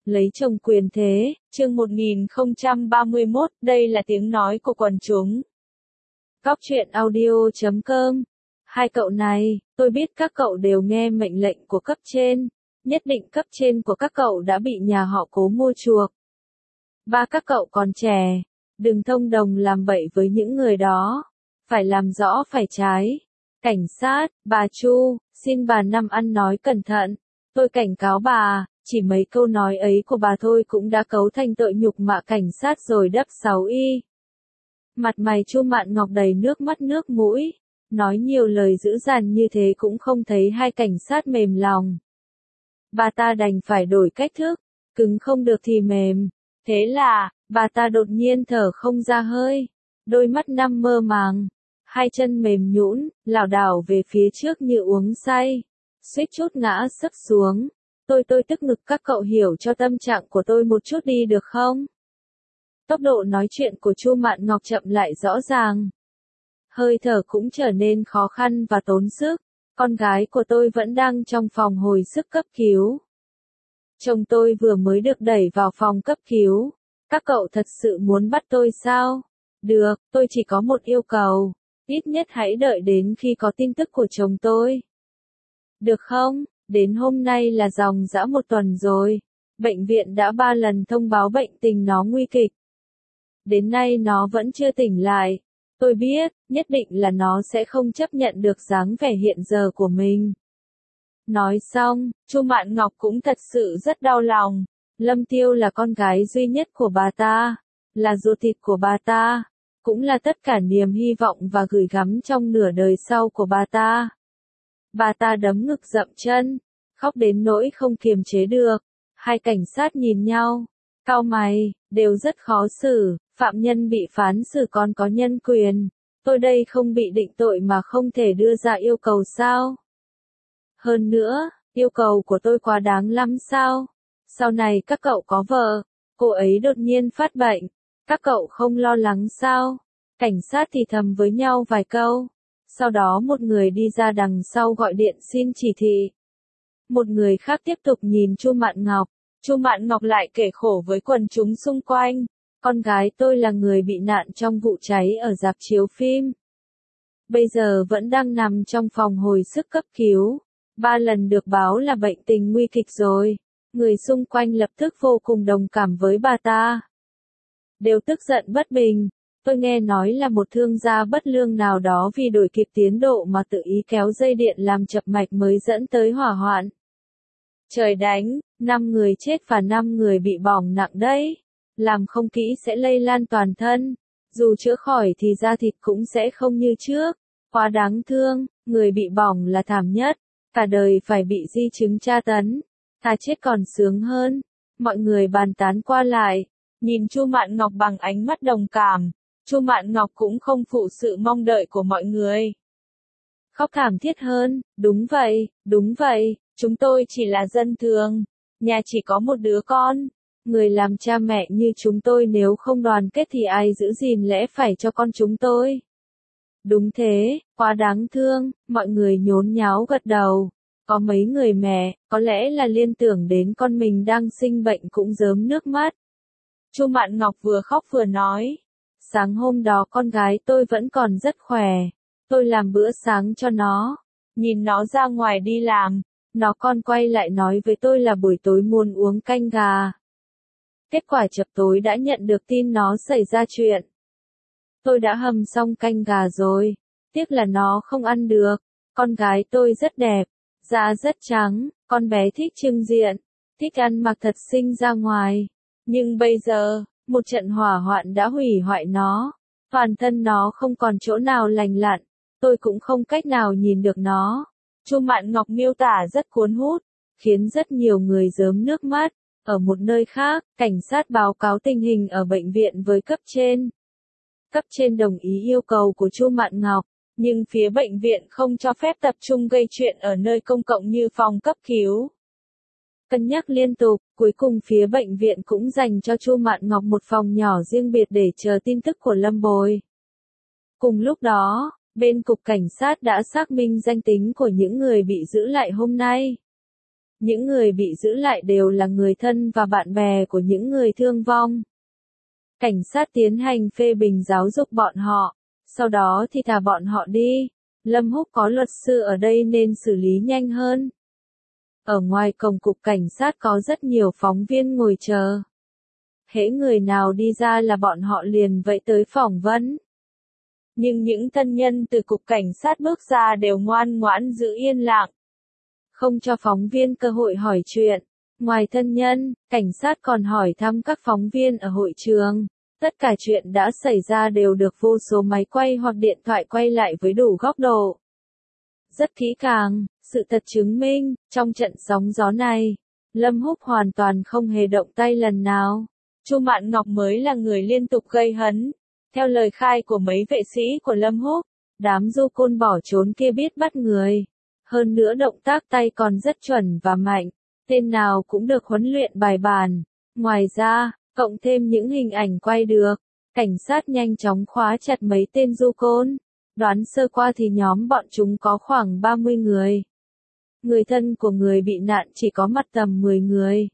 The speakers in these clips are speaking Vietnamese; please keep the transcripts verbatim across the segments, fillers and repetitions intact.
Lấy chồng quyền thế, chương một nghìn không trăm ba mươi mốt, đây là tiếng nói của quần chúng. Góc truyện audio chấm com. Hai cậu này, tôi biết các cậu đều nghe mệnh lệnh của cấp trên, nhất định cấp trên của các cậu đã bị nhà họ Cố mua chuộc. Ba các cậu còn trẻ, đừng thông đồng làm bậy với những người đó, phải làm rõ phải trái. Cảnh sát, bà Chu, xin bà Năm ăn nói cẩn thận, tôi cảnh cáo bà. Chỉ mấy câu nói ấy của bà thôi cũng đã cấu thành tội nhục mạ cảnh sát rồi đắp sáu y. Mặt mày Chu Mạn Ngọc đầy nước mắt nước mũi, nói nhiều lời dữ dằn như thế cũng không thấy hai cảnh sát mềm lòng. Bà ta đành phải đổi cách thức, cứng không được thì mềm. Thế là, bà ta đột nhiên thở không ra hơi, đôi mắt năm mơ màng, hai chân mềm nhũn, lảo đảo về phía trước như uống say, suýt chút ngã sấp xuống. Tôi tôi tức ngực, các cậu hiểu cho tâm trạng của tôi một chút đi được không? Tốc độ nói chuyện của Chu Mạn Ngọc chậm lại rõ ràng. Hơi thở cũng trở nên khó khăn và tốn sức. Con gái của tôi vẫn đang trong phòng hồi sức cấp cứu. Chồng tôi vừa mới được đẩy vào phòng cấp cứu. Các cậu thật sự muốn bắt tôi sao? Được, tôi chỉ có một yêu cầu. Ít nhất hãy đợi đến khi có tin tức của chồng tôi. Được không? Đến hôm nay là dòng dã một tuần rồi. Bệnh viện đã ba lần thông báo bệnh tình nó nguy kịch. Đến nay nó vẫn chưa tỉnh lại. Tôi biết, nhất định là nó sẽ không chấp nhận được dáng vẻ hiện giờ của mình. Nói xong, Chu Mạn Ngọc cũng thật sự rất đau lòng. Lâm Tiêu là con gái duy nhất của bà ta, là ruột thịt của bà ta, cũng là tất cả niềm hy vọng và gửi gắm trong nửa đời sau của bà ta. Bà ta đấm ngực dậm chân, khóc đến nỗi không kiềm chế được. Hai cảnh sát nhìn nhau, cau mày, đều rất khó xử. Phạm nhân bị phán xử còn có nhân quyền. Tôi đây không bị định tội mà không thể đưa ra yêu cầu sao? Hơn nữa, yêu cầu của tôi quá đáng lắm sao? Sau này các cậu có vợ, cô ấy đột nhiên phát bệnh, các cậu không lo lắng sao? Cảnh sát thì thầm với nhau vài câu. Sau đó một người đi ra đằng sau gọi điện xin chỉ thị. Một người khác tiếp tục nhìn Chu Mạn Ngọc. Chu Mạn Ngọc lại kể khổ với quần chúng xung quanh. Con gái tôi là người bị nạn trong vụ cháy ở rạp chiếu phim. Bây giờ vẫn đang nằm trong phòng hồi sức cấp cứu. Ba lần được báo là bệnh tình nguy kịch rồi. Người xung quanh lập tức vô cùng đồng cảm với bà ta. Đều tức giận bất bình. Tôi nghe nói là một thương gia bất lương nào đó vì đổi kịp tiến độ mà tự ý kéo dây điện làm chập mạch mới dẫn tới hỏa hoạn. Trời đánh, năm người chết và năm người bị bỏng nặng đấy. Làm không kỹ sẽ lây lan toàn thân. Dù chữa khỏi thì da thịt cũng sẽ không như trước. Quá đáng thương, người bị bỏng là thảm nhất. Cả đời phải bị di chứng tra tấn. Thà chết còn sướng hơn. Mọi người bàn tán qua lại. Nhìn Chu Mạn Ngọc bằng ánh mắt đồng cảm. Chu Mạn Ngọc cũng không phụ sự mong đợi của mọi người. Khóc thảm thiết hơn, đúng vậy, đúng vậy, chúng tôi chỉ là dân thường, nhà chỉ có một đứa con. Người làm cha mẹ như chúng tôi nếu không đoàn kết thì ai giữ gìn lẽ phải cho con chúng tôi. Đúng thế, quá đáng thương, mọi người nhốn nháo gật đầu. Có mấy người mẹ, có lẽ là liên tưởng đến con mình đang sinh bệnh cũng rớm nước mắt. Chu Mạn Ngọc vừa khóc vừa nói. Sáng hôm đó con gái tôi vẫn còn rất khỏe. Tôi làm bữa sáng cho nó. Nhìn nó ra ngoài đi làm. Nó còn quay lại nói với tôi là buổi tối muốn uống canh gà. Kết quả chập tối đã nhận được tin nó xảy ra chuyện. Tôi đã hầm xong canh gà rồi. Tiếc là nó không ăn được. Con gái tôi rất đẹp. Da rất trắng. Con bé thích trưng diện. Thích ăn mặc thật xinh ra ngoài. Nhưng bây giờ, một trận hỏa hoạn đã hủy hoại nó. Toàn thân nó không còn chỗ nào lành lặn. Tôi cũng không cách nào nhìn được nó. Chu Mạn Ngọc miêu tả rất cuốn hút, khiến rất nhiều người rớm nước mắt. Ở một nơi khác, cảnh sát báo cáo tình hình ở bệnh viện với cấp trên. Cấp trên đồng ý yêu cầu của Chu Mạn Ngọc, nhưng phía bệnh viện không cho phép tập trung gây chuyện ở nơi công cộng như phòng cấp cứu. Cân nhắc liên tục, cuối cùng phía bệnh viện cũng dành cho Chu Mạn Ngọc một phòng nhỏ riêng biệt để chờ tin tức của Lâm Bồi. Cùng lúc đó, bên cục cảnh sát đã xác minh danh tính của những người bị giữ lại hôm nay. Những người bị giữ lại đều là người thân và bạn bè của những người thương vong. Cảnh sát tiến hành phê bình giáo dục bọn họ, sau đó thì thả bọn họ đi. Lâm Húc có luật sư ở đây nên xử lý nhanh hơn. Ở ngoài cổng cục cảnh sát có rất nhiều phóng viên ngồi chờ. Hễ người nào đi ra là bọn họ liền vẫy tới phỏng vấn. Nhưng những thân nhân từ cục cảnh sát bước ra đều ngoan ngoãn giữ yên lặng, không cho phóng viên cơ hội hỏi chuyện. Ngoài thân nhân, cảnh sát còn hỏi thăm các phóng viên ở hội trường. Tất cả chuyện đã xảy ra đều được vô số máy quay hoặc điện thoại quay lại với đủ góc độ. Rất kỹ càng, sự thật chứng minh, trong trận sóng gió này, Lâm Húc hoàn toàn không hề động tay lần nào. Chu Mạn Ngọc mới là người liên tục gây hấn. Theo lời khai của mấy vệ sĩ của Lâm Húc, đám du côn bỏ trốn kia biết bắt người. Hơn nữa động tác tay còn rất chuẩn và mạnh, tên nào cũng được huấn luyện bài bản. Ngoài ra, cộng thêm những hình ảnh quay được, cảnh sát nhanh chóng khóa chặt mấy tên du côn. Đoán sơ qua thì nhóm bọn chúng có khoảng ba mươi người. Người thân của người bị nạn chỉ có mặt tầm mười người.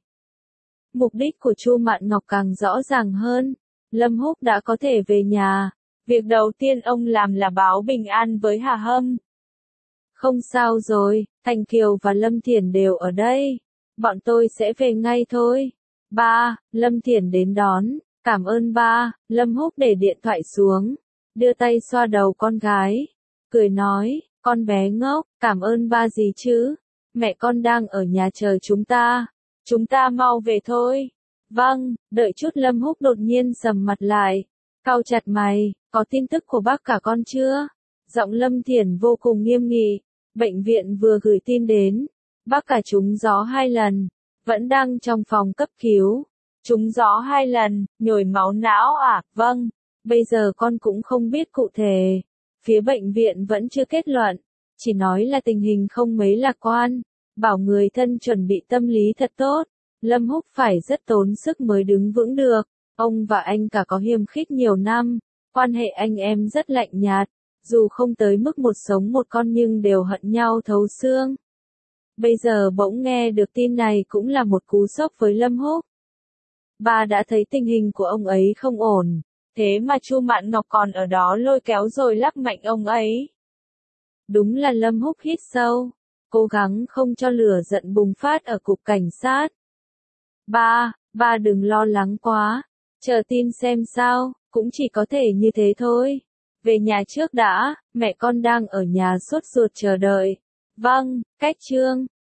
Mục đích của Chu Mạn Ngọc càng rõ ràng hơn. Lâm Húc đã có thể về nhà. Việc đầu tiên ông làm là báo bình an với Hà Hâm. Không sao rồi, Thành Kiều và Lâm Thiển đều ở đây. Bọn tôi sẽ về ngay thôi. Ba, Lâm Thiển đến đón. Cảm ơn ba. Lâm Húc để điện thoại xuống, đưa tay xoa đầu con gái, cười nói, con bé ngốc, cảm ơn ba gì chứ? Mẹ con đang ở nhà chờ chúng ta. Chúng ta mau về thôi. Vâng, đợi chút. Lâm Húc đột nhiên sầm mặt lại, cau chặt mày, có tin tức của bác cả con chưa? Giọng Lâm Thiển vô cùng nghiêm nghị. Bệnh viện vừa gửi tin đến, bác cả trúng gió hai lần, vẫn đang trong phòng cấp cứu. Trúng gió hai lần, nhồi máu não à? Vâng, bây giờ con cũng không biết cụ thể. Phía bệnh viện vẫn chưa kết luận, chỉ nói là tình hình không mấy lạc quan, bảo người thân chuẩn bị tâm lý thật tốt. Lâm Húc phải rất tốn sức mới đứng vững được. Ông và anh cả có hiềm khích nhiều năm, quan hệ anh em rất lạnh nhạt, dù không tới mức một sống một con nhưng đều hận nhau thấu xương. Bây giờ bỗng nghe được tin này cũng là một cú sốc với Lâm Húc. Ba đã thấy tình hình của ông ấy không ổn, thế mà Chu Mạn Ngọc còn ở đó lôi kéo rồi lắc mạnh ông ấy. Đúng là Lâm Húc hít sâu, cố gắng không cho lửa giận bùng phát ở cục cảnh sát. Ba, ba đừng lo lắng quá, chờ tin xem sao, cũng chỉ có thể như thế thôi. Về nhà trước đã, mẹ con đang ở nhà sốt ruột chờ đợi. Vâng, cách chương.